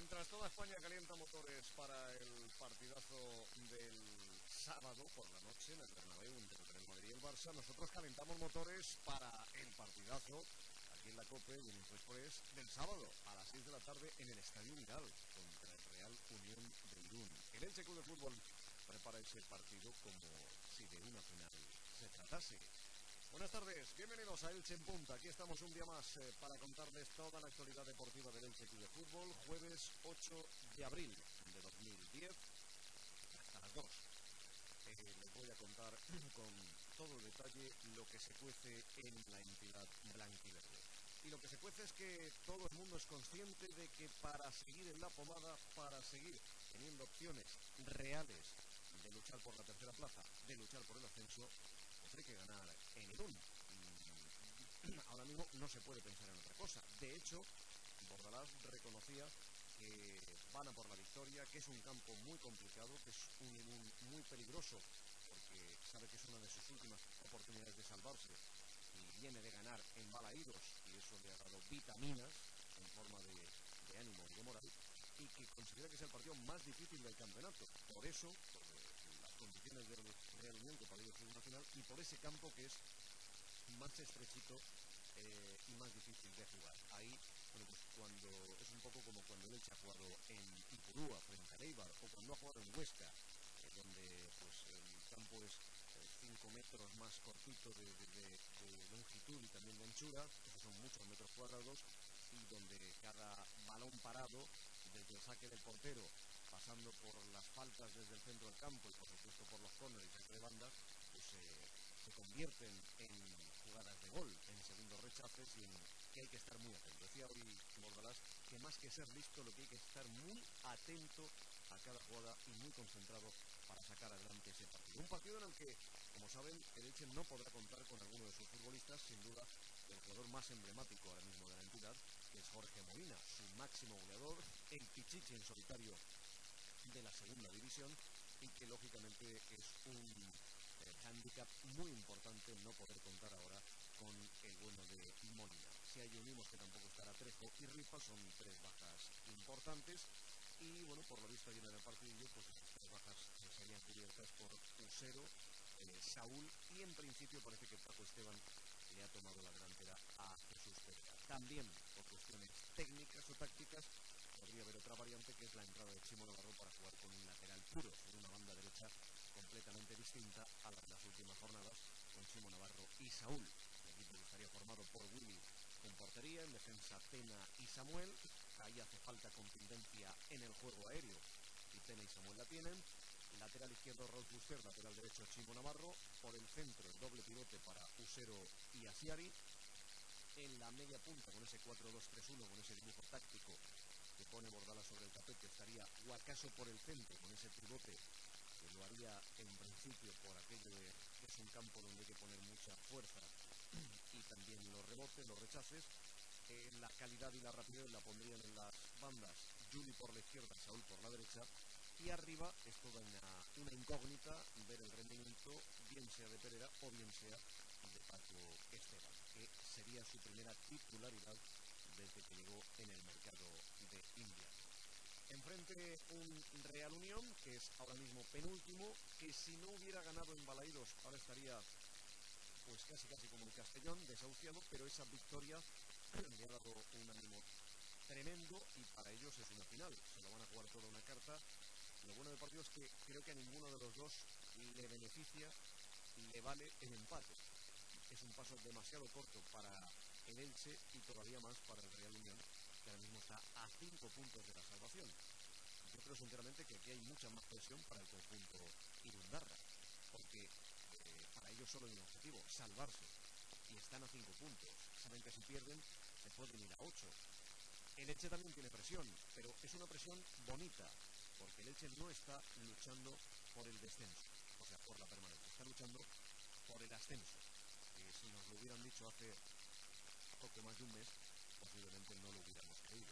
Mientras toda España calienta motores para el partidazo del sábado por la noche en el Bernabéu entre el Real Madrid y el Barça, nosotros calentamos motores para el partidazo aquí en la COPE y en InfoExpress del sábado a las 6 de la tarde en el Estadio Miral contra el Real Unión de Irún. El Elche Club de Fútbol prepara ese partido como si de una final se tratase. Buenas tardes, bienvenidos a Elche en Punta. Aquí estamos un día más para contarles toda la actualidad deportiva del Elche Club de Fútbol. Jueves 8 de abril de 2010 hasta las 2. Les voy a contar con todo detalle lo que se cuece en la entidad blanquiverde. Y lo que se cuece es que todo el mundo es consciente de que para seguir en la pomada, para seguir teniendo opciones reales de luchar por la tercera plaza, de luchar por el ascenso, pues hay que ganar en Irún. Ahora mismo no se puede pensar en otra cosa. De hecho, Bordalás reconocía que van a por la victoria, que es un campo muy complicado, que es un Irún muy peligroso, porque sabe que es una de sus últimas oportunidades de salvarse y viene de ganar en Balaídos, y eso le ha dado vitaminas en forma de ánimo y de moral, y que considera que es el partido más difícil del campeonato. Por eso, por las condiciones del Real Unión, que para ellos es una final, y por ese campo que es más estrechito y más difícil de jugar. Ahí, bueno, pues cuando es un poco como cuando el Elche ha jugado en Ipurúa frente a Eibar, o cuando ha jugado en Huesca, donde pues el campo es 5 metros más cortito de longitud y también de anchura, esos son muchos metros cuadrados, y donde cada balón parado, desde el saque del portero, pasando por las faltas desde el centro del campo y por supuesto por los córneres entre bandas, pues se convierten en jugadas de gol, en segundos rechaces, y en que hay que estar muy atento. Decía hoy Bordalás que más que ser listo, lo que hay que estar muy atento a cada jugada y muy concentrado para sacar adelante ese partido. Un partido en el que, como saben, el Elche no podrá contar con alguno de sus futbolistas, sin duda el jugador más emblemático ahora mismo de la entidad, que es Jorge Molina, su máximo goleador, el pichichi en solitario de la segunda división, y que lógicamente es un hándicap muy importante no poder contar ahora con el bueno de Molina. Si hay unimos que tampoco estará Trejo y Rifa, son tres bajas importantes, y bueno, por lo visto ayer en el partidillo, pues esas tres bajas serían cubiertas por Usero, Saúl, y en principio parece que Paco Esteban le ha tomado la delantera a Jesús Pereira. También por cuestiones técnicas o tácticas podría haber otra variante, que es la entrada de Chimo Navarro para jugar con un lateral puro sobre una banda derecha completamente distinta a la de las últimas jornadas, con Chimo Navarro y Saúl. El equipo estaría formado por Willy con portería, en defensa Pena y Samuel. Ahí hace falta contundencia en el juego aéreo, y Pena y Samuel la tienen. Lateral izquierdo Rolf Buster, lateral derecho Chimo Navarro. Por el centro el doble pivote para Usero y Asiari. En la media punta, con ese 4-2-3-1, con ese dibujo táctico que pone Bordalás sobre el tapete, estaría Guacaso por el centro, con ese pivote que lo haría en principio por aquello de que es un campo donde hay que poner mucha fuerza y también los rebotes, los rechaces. La calidad y la rapidez la pondrían en las bandas Juli por la izquierda, Saúl por la derecha, y arriba es toda una incógnita ver el rendimiento, bien sea de Pereira o bien sea de Paco Esteban, que sería su primera titularidad desde que llegó en el mercado de invierno. Enfrente un Real Unión, que es ahora mismo penúltimo, que si no hubiera ganado en Balaídos ahora estaría pues casi como el Castellón, desahuciado, pero esa victoria le ha dado un ánimo tremendo, y para ellos es una final, se lo van a jugar toda una carta. Lo bueno del partido es que creo que a ninguno de los dos le beneficia, le vale el empate. Es un paso demasiado corto para el Elche y todavía más para el Real Unión, que ahora mismo está a 5 puntos de la salvación. Yo creo sinceramente que aquí hay mucha más presión para el conjunto irundarra, porque para ellos solo hay un objetivo: salvarse, y están a 5 puntos. Saben que si pierden se pueden ir a 8. El Elche también tiene presión, pero es una presión bonita, porque el Elche no está luchando por el descenso, o sea, por la permanencia, está luchando por el ascenso. Si nos lo hubieran dicho hace poco más de un mes, posiblemente no lo hubiéramos creído.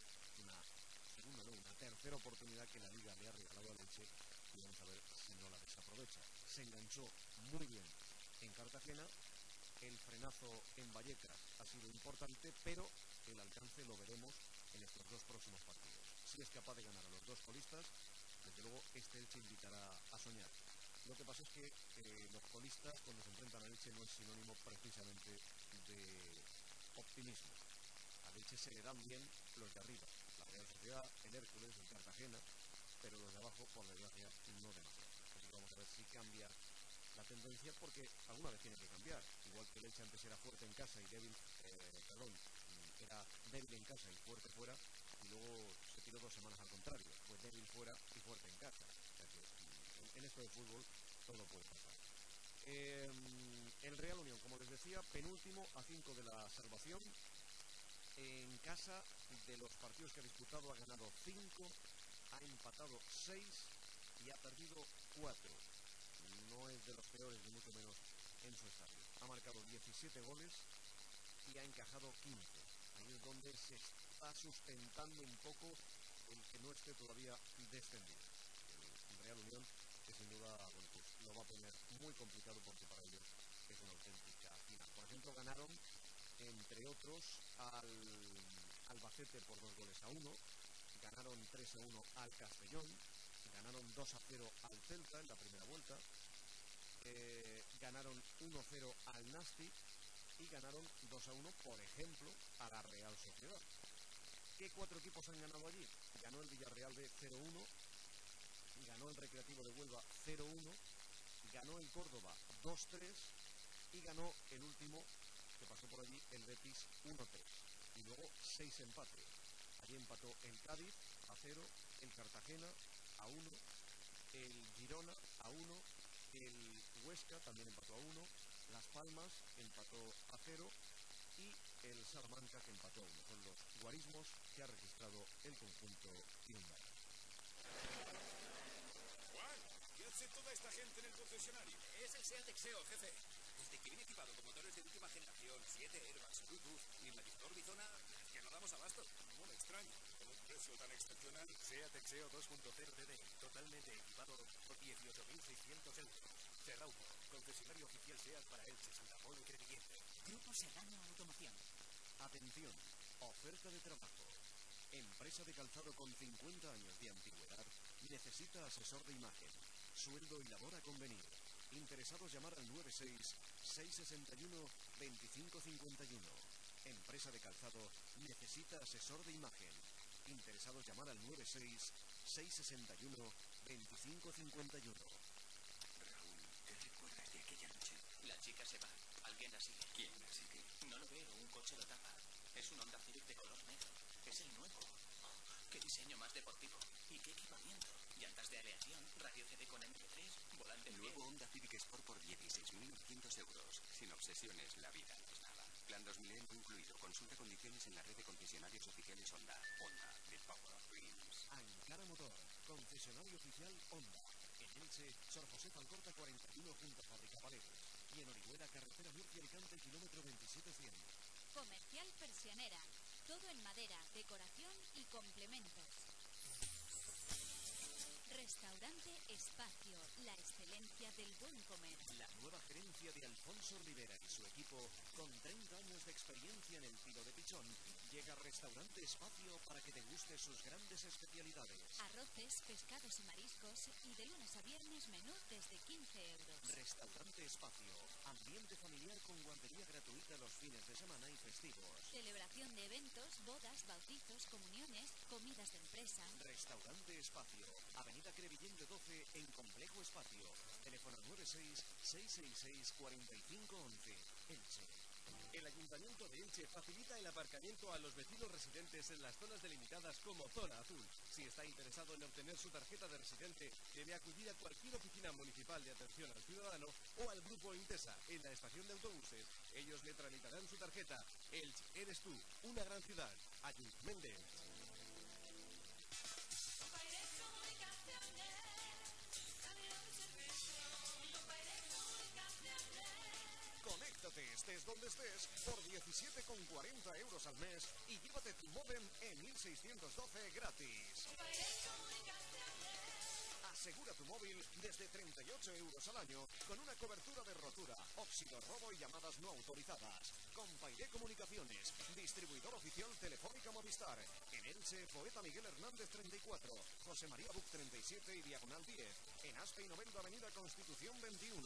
Una tercera oportunidad que la Liga le ha regalado al Elche, y vamos a ver si no la desaprovecha. Se enganchó muy bien en Cartagena, el frenazo en Vallecas ha sido importante, pero el alcance lo veremos en estos dos próximos partidos. si es capaz de ganar a los dos colistas, desde luego este Elche invitará a soñar. Lo que pasa es que los colistas, cuando se enfrentan al Elche, no es sinónimo precisamente de optimismo. Al Elche se le dan bien los de arriba, la Real Sociedad, el Hércules, el Cartagena, pero los de abajo, por desgracia, no demasiado. Así que vamos a ver si cambia la tendencia, porque alguna vez tiene que cambiar. Igual que el Elche antes era fuerte en casa y débil, era débil en casa y fuerte fuera, y luego se tiró 2 semanas al contrario, pues débil fuera y fuerte en casa. O sea que en esto de fútbol todo puede pasar. El Real Unión, como les decía, penúltimo a 5 de la salvación. En casa, de los partidos que ha disputado, ha ganado 5, ha empatado 6 y ha perdido 4. No es de los peores, ni mucho menos, en su estadio. Ha marcado 17 goles y ha encajado 15. Ahí es donde se está sustentando un poco el que no esté todavía descendido. El Real Unión, que sin duda, bueno, pues lo va a poner muy complicado, porque para ellos es una auténtica final. Por ejemplo, ganaron, entre otros, al Albacete por 2-1, ganaron 3-1 al Castellón, ganaron 2-0 al Celta en la primera vuelta, ganaron 1-0 al Nastic y ganaron 2-1, por ejemplo, a la Real Sociedad. ¿Qué 4 equipos han ganado allí? Ganó el Villarreal B 0-1, ganó el Recreativo de Huelva 0-1, ganó el Córdoba 2-3 y ganó el último que pasó por allí, el Betis, 1-3. Y luego 6 empates. Allí empató el Cádiz a 0, el Cartagena a 1, el Girona a 1, el Huesca también empató a 1, Las Palmas empató a 0 y el Salamanca, que empató a 1. Son los guarismos que ha registrado el conjunto Hyundai. Juan, ¿qué hace toda esta gente en el concesionario? Es el SEAT Exeo, jefe. Desde que viene equipado con motores de última generación, 7 airbags, Bluetooth y medidor Bizona, es que no damos abasto. No me extraña. Con un precio tan excepcional. SEAT Exeo 2.0 TDI, totalmente equipado por 18.600 euros. Cerrauto, concesionario oficial SEAT para Elche, Santa Pola y Crevillente. Grupo Serrano Automoción. Atención, oferta de trabajo. Empresa de calzado con 50 años de antigüedad necesita asesor de imagen. Sueldo y labor a convenir. Interesados, llamar al 96-661-2551. Empresa de calzado necesita asesor de imagen. Interesados, llamar al 96-661-2551. Raúl, ¿te recuerdas de aquella noche? La chica se va. Alguien la sigue. ¿Quién la sigue? No lo veo. Un coche lo tapa. Es un Honda Civic de color negro. Es el nuevo. Oh, qué diseño más deportivo. ¿Y qué equipamiento? Llantas de aleación, radio CD con MP3, volante Nuevo Honda Civic Sport por 16.900 euros. Sin obsesiones, la vida no es nada. Plan 2000 incluido. Consulta condiciones en la red de concesionarios oficiales Honda. Honda, the power of dreams. Ankara Motor, concesionario oficial Honda. En Elche, Sor José Falcorta 41 junto a Fábrica Paredes. Y en Orihuela, carretera Murcia-Alicante, kilómetro 27100. Comercial Persianera. Todo en madera, decoración y complementos. Restaurante Espacio, la excelencia del buen comer. La nueva gerencia de Alfonso Rivera y su equipo, con 30 años de experiencia en el filo de pichón, llega a Restaurante Espacio para que te guste sus grandes especialidades. Arroces, pescados y mariscos, y de lunes a viernes menú desde 15 euros. Restaurante Espacio, ambiente familiar con guardería gratuita los fines de semana y festivos. Celebración de eventos, bodas, bautizos, comuniones, comidas de empresa. Restaurante Espacio, Avenida Crevillente 12 en Complejo Espacio. Teléfono 96-666-4511. Elche. El Ayuntamiento de Elche facilita el aparcamiento a los vecinos residentes en las zonas delimitadas como Zona Azul. Si está interesado en obtener su tarjeta de residente, debe acudir a cualquier oficina municipal de atención al ciudadano o al Grupo Intesa en la estación de autobuses. Ellos le tramitarán su tarjeta. Elche, eres tú, una gran ciudad. Ayuntamiento de Elche. Conéctate, estés donde estés, por 17,40 euros al mes y llévate tu módem en 1612 gratis. Asegura tu móvil desde 38 euros al año con una cobertura de rotura, óxido, robo y llamadas no autorizadas. Compairé Comunicaciones, distribuidor oficial Telefónica Movistar. En Elche, Poeta Miguel Hernández 34, José María Buc 37 y Diagonal 10. En Aspe y Novelda, Avenida Constitución 21.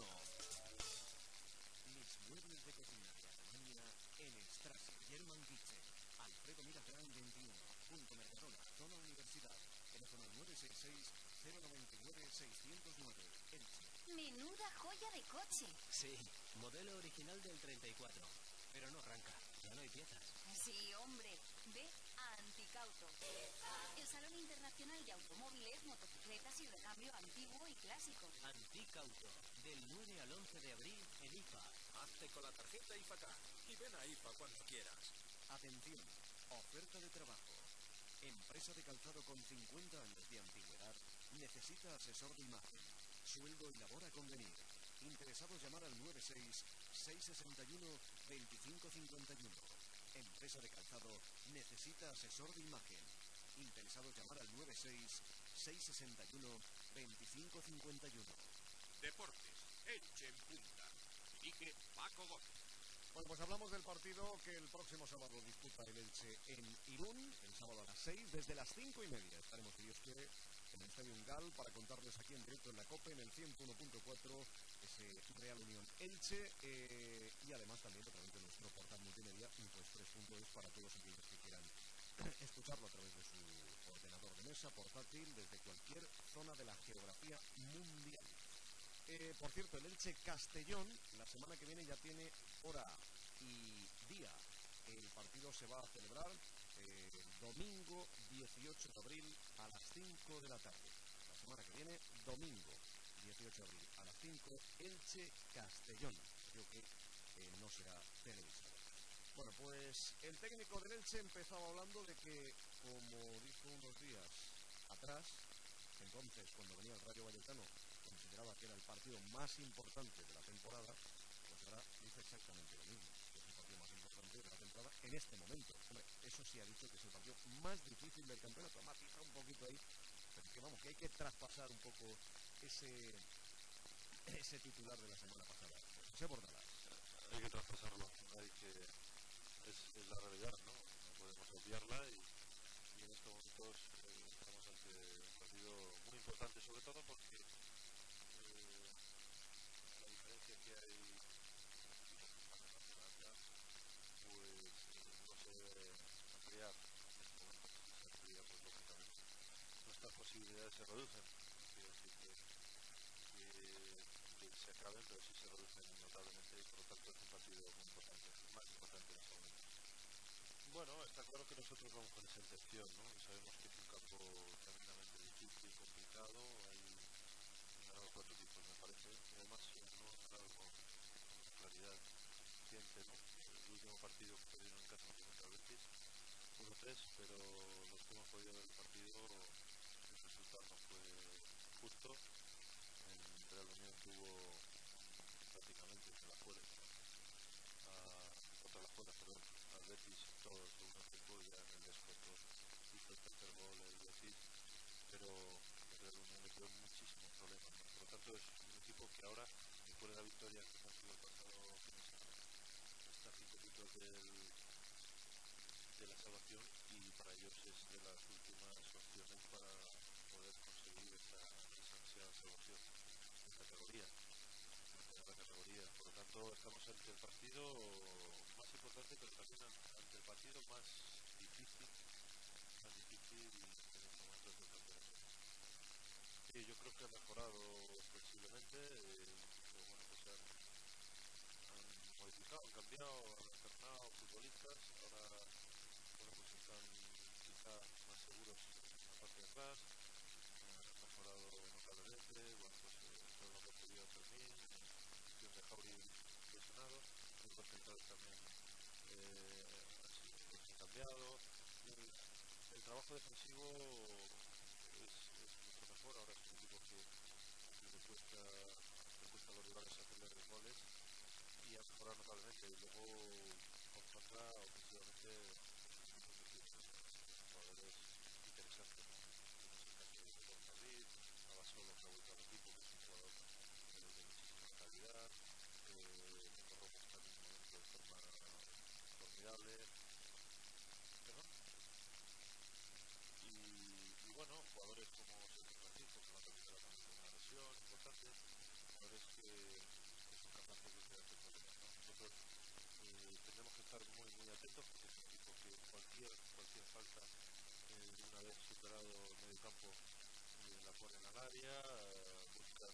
Mis muebles de cocina de Alemania en Strasse German Kitchen. Alfredo Miraflán 21, Punto Mercadona, Zona Universidad. Teléfono 966-099-609, Elche. Menuda joya de coche. Sí, modelo original del 34. Pero no arranca, ya no hay piezas. Sí, hombre. Ve a Anticauto. El Salón Internacional de Automóviles, Motocicletas y Recambio Antiguo y Clásico. Anticauto, del 9 al 11 de abril en IFA. Hazte con la tarjeta IFACA y ven a IFA cuando quieras. Atención, oferta de trabajo. Empresa de calzado con 50 años de antigüedad necesita asesor de imagen. Sueldo y labor a convenir. Interesados llamar al 96-661-2551. Empresa de calzado necesita asesor de imagen. Interesados llamar al 96-661-2551. Deportes, Elche en punta. Dirige Paco Gómez. Bueno, pues hablamos del partido que el próximo sábado disputa el Elche en Irún, el sábado a las 6, desde las 5:30. Estaremos, si Dios quiere, en el Estadio Ungal para contarles aquí en directo en la COPE, en el 101.4, ese Real Unión Elche, y además también a través de nuestro portal multimedia, info3.es, para todos aquellos que quieran escucharlo a través de su ordenador de mesa, portátil, desde cualquier zona de la geografía mundial. Por cierto, el Elche Castellón, la semana que viene ya tiene hora y día. El partido se va a celebrar domingo 18 de abril a las 5 de la tarde. La semana que viene, domingo 18 de abril a las 5, Elche Castellón. Creo que no será televisado. Bueno, pues el técnico del Elche empezaba hablando de que, como dijo unos días atrás, entonces cuando venía el Rayo Vallecano, consideraba que era el partido más importante de la temporada, pues ahora dice exactamente lo mismo, que es el partido más importante de la temporada en este momento. Hombre, eso sí ha dicho que es el partido más difícil del campeonato, matiza un poquito ahí, pero es que vamos, que hay que traspasar un poco ese titular de la semana pasada. José Bordalás. Hay que traspasarlo, es la realidad, ¿no? No podemos obviarla y en estos momentos estamos ante un partido muy importante, sobre todo porque la diferencia que hay pues no se debe ampliar en este momento. Si se amplía, pues lógicamente nuestras posibilidades se reducen. No quiero decir que se acaben, pero sí se reducen notablemente y por lo tanto es un partido muy importante, más importante en este momento. Bueno, está claro que nosotros vamos con esa intención, ¿no? Sabemos que es un campo tremendamente difícil, complicado, hay ganado 4 equipos, me parece, y además no han ganado con claridad suficiente, ¿no? El último partido que perdieron en casa contra el Betis, 1-3, pero los que hemos podido ver el partido, el resultado no fue justo. El Real Unión tuvo prácticamente contra las cuerdas, perdón, al Betis todo el segundo tiempo, ya en el descuento hizo el tercer gol el Betis, pero el Real Unión le quedó muchísimos problemas, ¿no? Por lo tanto es un equipo que ahora, después de la victoria que consiguió el pasado fin de semana, está a 5 puntos de la salvación y para ellos es de las últimas opciones para poder conseguir esa ansiada salvación en categoría. La categoría. Por lo tanto, estamos ante el partido más importante, pero también ante el partido más difícil en estos momentos del campeonato. Sí, yo creo que ha mejorado sensiblemente, incluso bueno, pues han modificado, han cambiado, han alternado futbolistas, ahora bueno, pues están quizá más seguros en la parte de atrás, han mejorado notablemente, bueno, pues todo lo que ha podido Fermín, de Jauri lesionado, los centrales también han cambiado. El trabajo defensivo es mucho mejor, ahora es un equipo que le cuesta a los rivales hacerle goles y ha mejorado notablemente. Y luego por contra, ofensivamente, jugadores interesantes, ¿no? Como es el caso de Borja David, Abasolo, formidable. ¿Perdón? Y bueno, jugadores como Sergio Francisco, que va a terminar también con una lesión importante, jugadores que son capaces de crear problemas, ¿no? Nosotros tendremos que estar muy atentos porque es un equipo que cualquier falta, una vez superado el medio campo, la ponen al área, buscan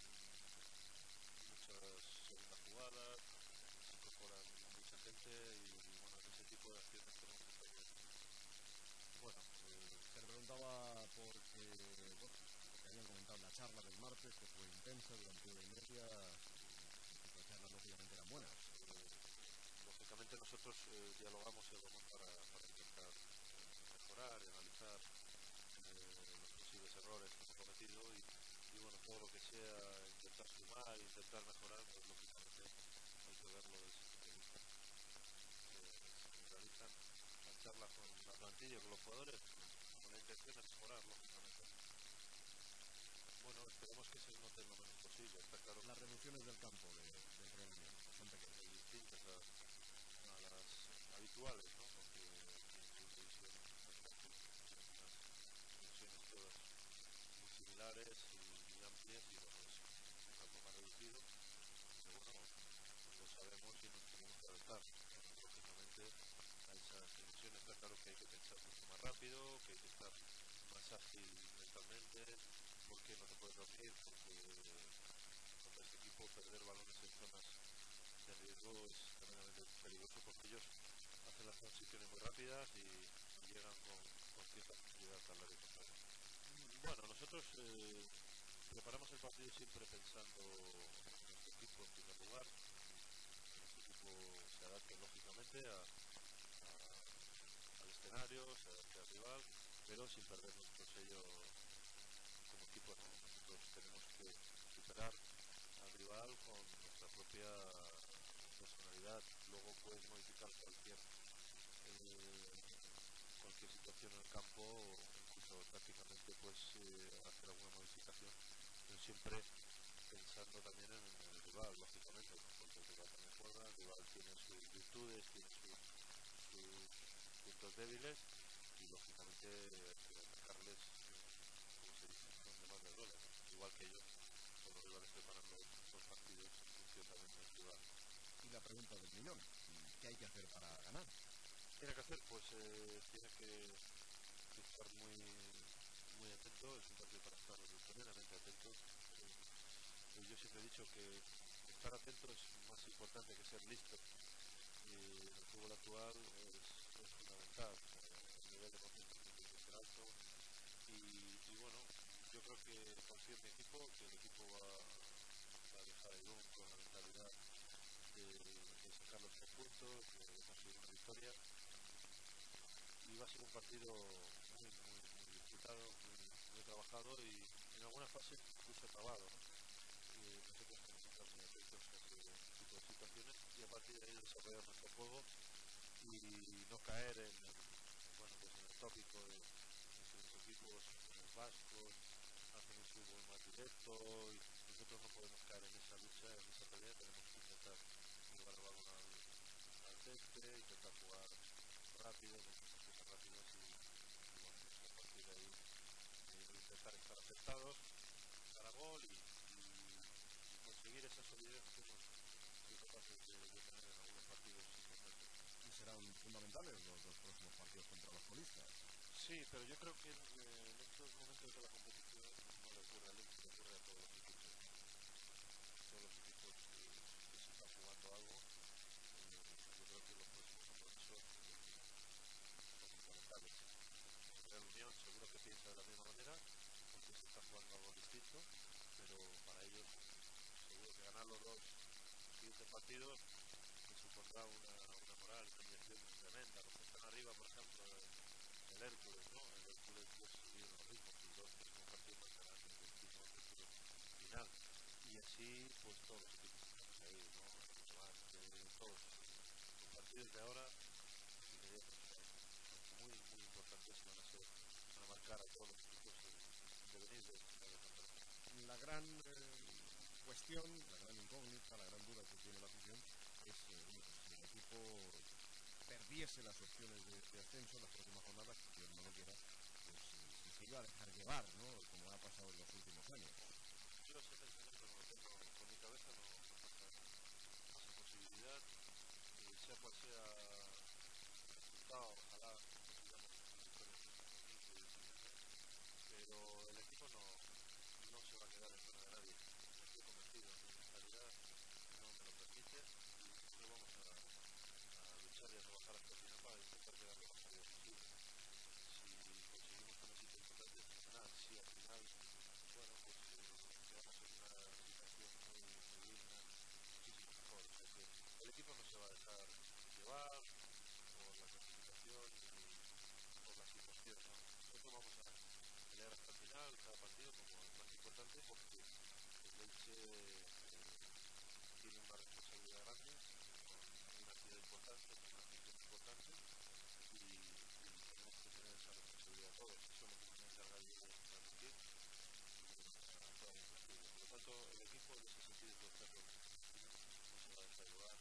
muchas segundas jugadas, se incorporan mucha gente y bueno, en ese tipo de acciones tenemos que estar muy atentos. Bueno, se le preguntaba porque habían comentado la charla del martes, que fue intensa durante 1 hora y media. Las charlas lógicamente eran buenas. Lógicamente nosotros dialogamos para intentar mejorar y analizar los posibles errores que hemos cometido y bueno, todo lo que sea intentar sumar, intentar mejorar, pues lógicamente hay que verlo desde ese punto de vista. Se realizan las charlas con la plantilla, con los jugadores, con la intención de mejorar, lógicamente. Bueno, esperemos que se note lo menos posible, está claro. Las reducciones del campo del Real Unión son pequeñas. Distintas a las habituales, ¿no? Porque aquí en segunda división las canchas tienen unas dimensiones todas muy similares y amplias y bueno, es un campo más reducido, pero bueno, lo sabemos y nos tenemos que adaptar. Lógicamente a esas dimensiones está claro que hay que pensar mucho más rápido, que hay que estar más ágil mentalmente, porque no te puedes dormir, porque contra este equipo perder balones en zonas de riesgo es tremendamente peligroso porque ellos hacen las transiciones muy rápidas y llegan con cierta facilidad al área contraria. Bueno, nosotros preparamos el partido siempre pensando en nuestro equipo en primer lugar. Nuestro equipo se adapta lógicamente al escenario, se adapta al rival, pero sin perder nuestro sello como equipo, ¿no? Nosotros tenemos que superar al rival con nuestra propia personalidad. Luego puedes modificar cualquier situación en el campo o incluso tácticamente puedes hacer alguna modificación, pero siempre pensando también en el rival, lógicamente, ¿no? Porque el rival también juega, el rival tiene sus virtudes, tiene sus puntos débiles y lógicamente hay que atacarles, como se dice, donde más les duele, ¿no? Igual que ellos, todos los rivales preparan los partidos en función también del rival. Y la pregunta del millón, ¿qué hay que hacer para ganar? ¿Qué tiene que hacer? Pues tiene que estar muy atento, es un partido para estar tremendamente atentos. Yo siempre he dicho que estar atento es más importante que ser listo. Y en el fútbol actual es fundamental. El nivel de concentración tiene que ser alto. Y bueno, yo creo que confío en mi equipo, que el equipo va a dejar el Irún con la mentalidad de sacar los 3 puntos, de conseguir una victoria. Y va a ser un partido muy disputado, muy trabajado y en algunas fases incluso acabado, ¿no? Nosotros tenemos que estar muy atentos a ese tipo de situaciones y a partir de ahí desarrollar nuestro juego y no caer bueno, pues en el tópico de los equipos como vascos hacen un fútbol más directo y nosotros no podemos caer en esa lucha, en esa pelea, tenemos que intentar llevar el balón al césped, intentar jugar rápido, con transiciones rápidas y bueno, pues a partir de ahí intentar estar acertados, dar a gol y conseguir esa solidez que hemos sido capaces de tener en algunos partidos importantes. Y serán fundamentales los 2 próximos partidos contra los colistas. Sí, pero yo creo que en estos momentos de la competición no le ocurre al Elche, le ocurre a todos los equipos. Todos los equipos que se está jugando algo, yo creo que los próximos compromisos son fundamentales. El Real Unión seguro que piensa de la misma manera, porque se está jugando algo distinto, pero para ellos seguro que ganar los 2 siguientes partidos les supondrá una moral, una inyección tremenda. Los que están arriba, por ejemplo, el Hércules, ¿no? El Hércules pues viene lo mismo, sus 2 próximos partidos marcarán el destino, el objetivo final. Y así, pues todos los equipos que estamos ahí, ¿no? El Levante, todos los partidos de ahora inmediatos son muy importantes y van a marcar a todos los equipos el devenir de esta temporada. La gran cuestión, la gran incógnita, la gran duda que tiene la afición es si el equipo perdiese las opciones de ascenso en las próximas jornadas, que Dios no lo quiera, pues si se iba a dejar llevar, ¿no? Como ha pasado en los últimos años. Yo ese pensamiento no lo tengo con mi cabeza, no pasa esa posibilidad, sea cual sea el resultado, ojalá consigamos una victoria el domingo y el pero el equipo no se va a quedar en zona de nadie. Estoy convencido, mi mentalidad no me lo permite y nosotros vamos a luchar y a trabajar hasta el final para intentar quedar lo más arriba posible. Si conseguimos un éxito importante, fenomenal. Si al final, bueno, pues quedamos en una situación muy digna, muchísimo mejor. O sea que el equipo no se va a dejar llevar por la clasificación ni por la situación, ¿no? Nosotros vamos a pelear hasta el final, cada partido como el más importante, porque el Elche tiene una responsabilidad grande, con una ciudad importante, con una afición importante, y tenemos que tener esa responsabilidad todos. Eso es lo que me voy a encargar yo de transmitir a toda mi plantilla. Por lo tanto, el equipo en ese sentido puede estar no se va a dejar llevar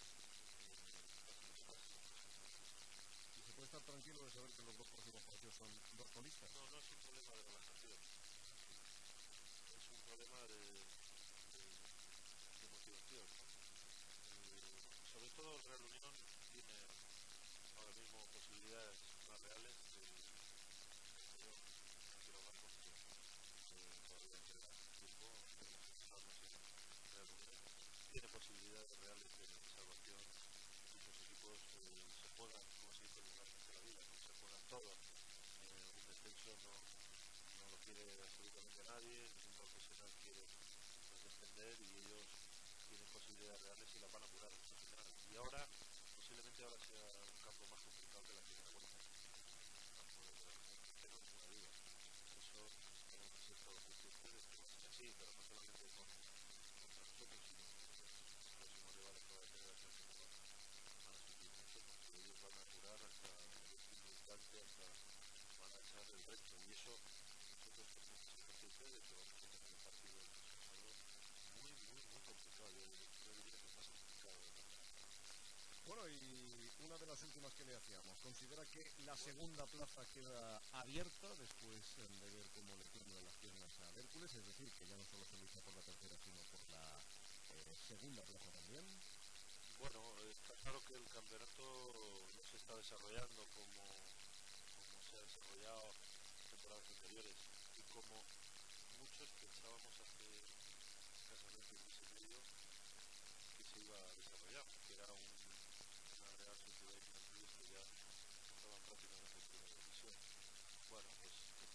¿Y se puede estar tranquilo de saber que los dos próximos partidos son dos colistas? No, no es un problema de relajación, es un problema de motivación, ¿no? Sobre todo el Real Unión tiene ahora mismo posibilidades más reales de yo no quiero hablar porque todavía queda tiempo, tenemos que centrarnos en Real Unión, tiene posibilidades reales de salvación. Muchos equipos se juegan, como se dice vulgarmente, la vida, ¿no? Se juegan todo. Un descenso no lo quiere absolutamente nadie, ningún profesional quiere descender y ellos tienen posibilidades reales y las van a apurar hasta el final. Y ahora, posiblemente ahora sea un campo más complicado que la primera vuelta. Un campo de relación, no tengo ninguna duda. Eso tenemos que ser todos conscientes de que va a ser así, pero no solamente contra nosotros, sino los próximos rivales que va a tener el Atlético van a sufrir mucho porque ellos van a apurar hasta el último instante, hasta van a echar el resto y eso nosotros tenemos que ser conscientes de que vamos a tener un partido el próximo sábado muy complicado. Yo diría que es más complicado de lo que Bueno, y una de las últimas que le hacíamos, ¿considera que la segunda plaza queda abierta después de ver cómo le tiemblan las piernas al Hércules? Es decir, que ya no solo se lucha por la tercera, sino por la segunda plaza también. Bueno, está claro que el campeonato no se está desarrollando como se ha desarrollado en temporadas anteriores y como muchos pensábamos hace escasamente un mes y medio que se iba a desarrollar, que era una Real Sociedad y Juventud que ya estaban prácticamente en primera división. Bueno, pues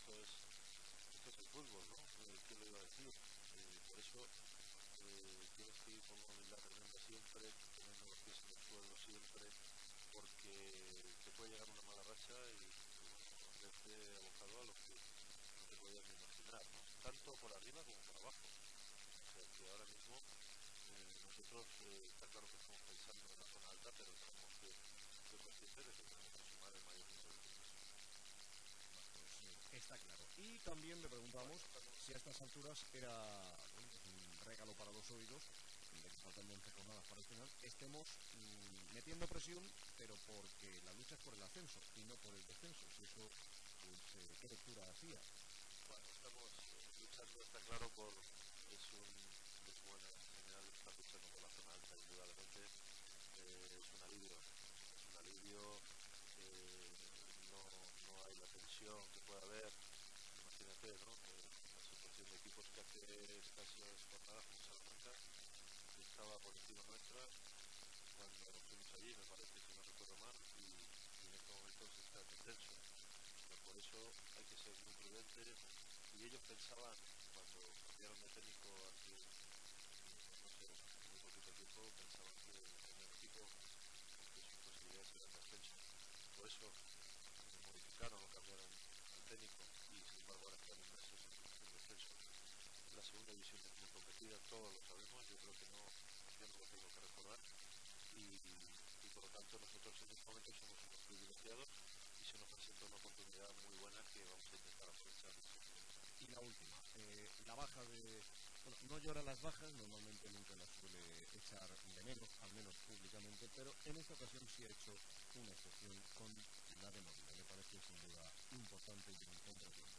esto es el fútbol, ¿no? ¿Quién lo iba a decir? Por eso tienes que ir con una humildad tremenda siempre, teniendo los pies en el suelo siempre, porque te puede llegar una mala racha y bueno, hacerte abocado a lo que no te podías ni imaginar, ¿no? Tanto por arriba como por abajo. O sea que ahora mismo nosotros está claro que estamos pensando en la zona alta, pero tenemos que ser conscientes de que tenemos que sumar el mayor número de puntos. Está claro. Y también le preguntamos si a estas alturas era bueno, pues un regalo para los oídos, de que faltan 11 jornadas para el final, estemos metiendo presión, pero porque la lucha es por el ascenso y no por el descenso. Si eso, pues, ¿qué lectura hacía? Bueno, estamos luchando, está claro, bueno, en general está luchando por la zona alta, indudablemente. Es un alivio, no hay la tensión que puede haber, imagínate, ¿no? La situación de equipos que hace escasas jornadas como Salamanca, que estaba por encima nuestra, cuando nos fuimos allí, me parece, si no recuerdo mal, y en estos momentos está en descenso. Pero por eso hay que ser muy prudentes y ellos pensaban, cuando cambiaron de técnico hace, no sé, muy poquito tiempo, pensaban que tenían un equipo que sus posibilidades eran de ascenso. Por eso modificaron o cambiaron al técnico y sin embargo ahora están inmersos en descenso. La segunda división es muy competida, todos lo sabemos, yo creo que no, yo no lo tengo que recordar y por lo tanto nosotros en este momento somos unos privilegiados y se nos presenta una oportunidad muy buena que vamos a intentar aprovechar. Y la última, la baja de Bueno, no llora las bajas, normalmente nunca las suele echar de menos, al menos públicamente, pero en esta ocasión sí ha hecho una excepción con la de Molina. Me parece sin duda importante y un contratiempo.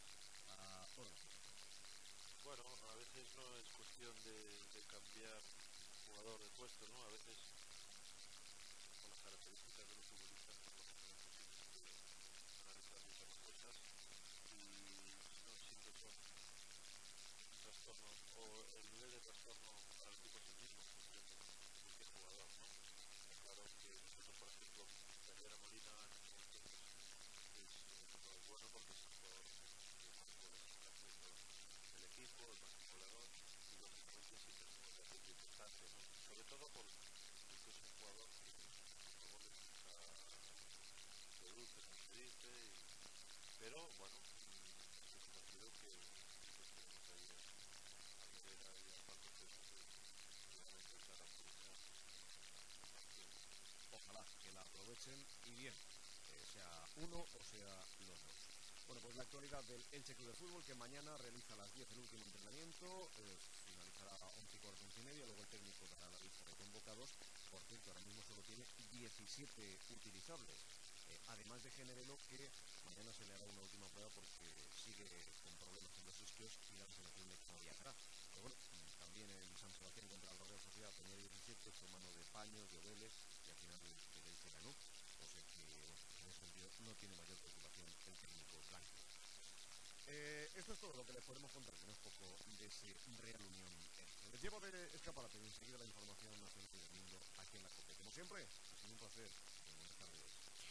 Bueno, a veces no es cuestión de cambiar jugador de puesto, ¿no? A veces con las características de los futbolistas, pues lógicamente tienes que analizar muchas cosas y no siempre son trastornos o el nivel de trastorno para el equipo es el mismo en función de qué jugador, ¿no? Está claro que nosotros, por ejemplo, perder a Molina en este momento pues, no es bueno porque es el jugador que más goles está haciendo del equipo, el máximo goleador y lógicamente siempre es un objetivo importante, ¿no? Sobre todo porque es un jugador que los goles nunca produce, como se dice, pero bueno, estoy convencido que tenemos ahí a Herrera y a Marcos Pérez que van a intentar aprovechar esta opción. Ojalá que la aprovechen y bien, sea uno o sea los dos. Bueno, pues la actualidad del Elche Club de Fútbol, que mañana realiza a las 10 el último entrenamiento, finalizará a 11:15, 11:30, luego el técnico dará la lista de convocados. Por cierto, ahora mismo solo tiene 17 utilizables, además de Generelo, que mañana se le hará una última prueba porque sigue con problemas en los isquios y la sensación de que no viajará. Pero bueno, también en San Sebastián contra la Real Sociedad tenía 17, echó mano de Paños, de Oveles, y al final el Elche ganó. O sea que, bueno, en ese sentido no tiene mayor preocupación el técnico blanco. Esto es todo lo que les podemos contar, que no es poco, de ese Real Unión Elche. Les llevo de escaparate y enseguida la información nacional y del mundo aquí en la COPE. Como siempre, ha sido un placer. Buenas tardes.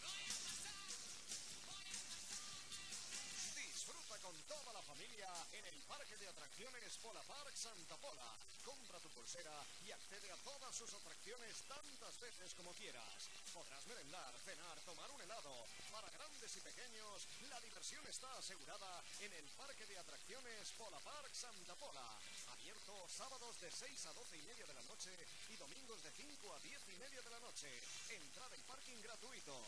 Disfruta con toda la familia en el parque de atracciones Pola Park Santa Pola. Compra tu pulsera y accede a todas sus atracciones tantas veces como quieras. Podrás merendar, cenar, tomar un helado. Para grandes y pequeños, la diversión está asegurada en el parque de atracciones Pola Park Santa Pola. Abierto sábados de 6 a 12:30 de la noche y domingos de 5 a 10:30 de la noche. Entrada y parking gratuitos.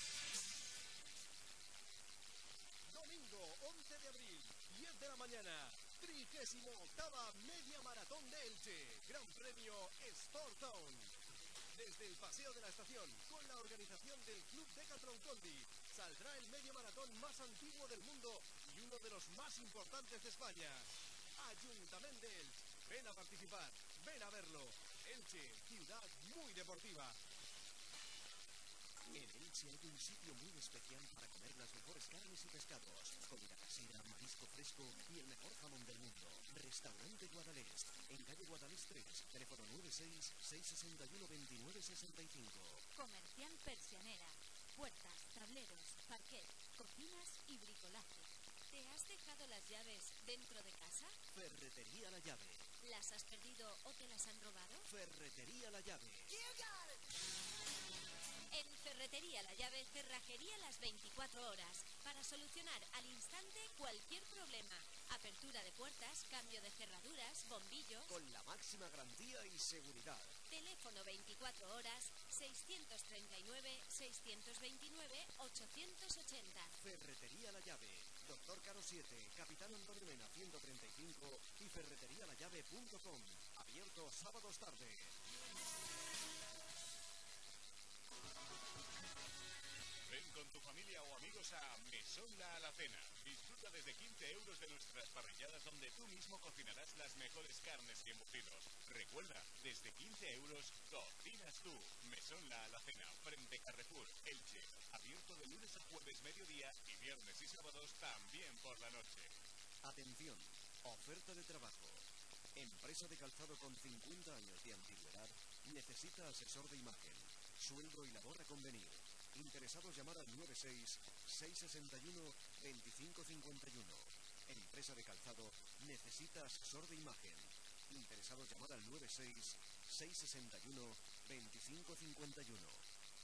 Domingo 11 de abril, 10 de la mañana, 38ª Media Maratón de Elche, Gran Premio Sportzone. Desde el Paseo de la Estación, con la organización del Club Decathlon Condi, saldrá el medio maratón más antiguo del mundo y uno de los más importantes de España. Ayuntamiento de Elche, ven a participar, ven a verlo. Elche, ciudad muy deportiva. En Elche hay un sitio muy especial para comer las mejores carnes y pescados, comida casera, marisco fresco y el mejor jamón del mundo. Restaurante Guadalest, en calle Guadalest 3, teléfono 96-661-2965. Comercial Persianera. Puertas, tableros, parquet, cocinas y bricolaje. ¿Te has dejado las llaves dentro de casa? Ferretería La Llave. ¿Las has perdido o te las han robado? Ferretería La Llave. En Ferretería La Llave, cerrajería las 24 horas para solucionar al instante cualquier problema. Apertura de puertas, cambio de cerraduras, bombillos. Con la máxima garantía y seguridad. Teléfono 24 horas 639-629-880. Ferretería La Llave. Doctor Caro 7, Capitán Antonio Mena 135 y ferreterialallave.com. Abierto sábados tarde. Ven con tu familia o amigos a Mesón La Alacena. Disfruta desde 15 euros de nuestras parrilladas donde tú mismo cocinarás las mejores carnes y embutidos. Recuerda, desde 15 euros cocinas tú. Mesón La Alacena, frente Carrefour, Elche. Abierto de lunes a jueves mediodía y viernes y sábados también por la noche. Atención, oferta de trabajo. Empresa de calzado con 50 años de antigüedad necesita asesor de imagen. Sueldo y labor a convenir. Interesados llamar al 96-661-2551. Empresa de calzado necesita asesor de imagen. Interesados llamar al 96-661-2551.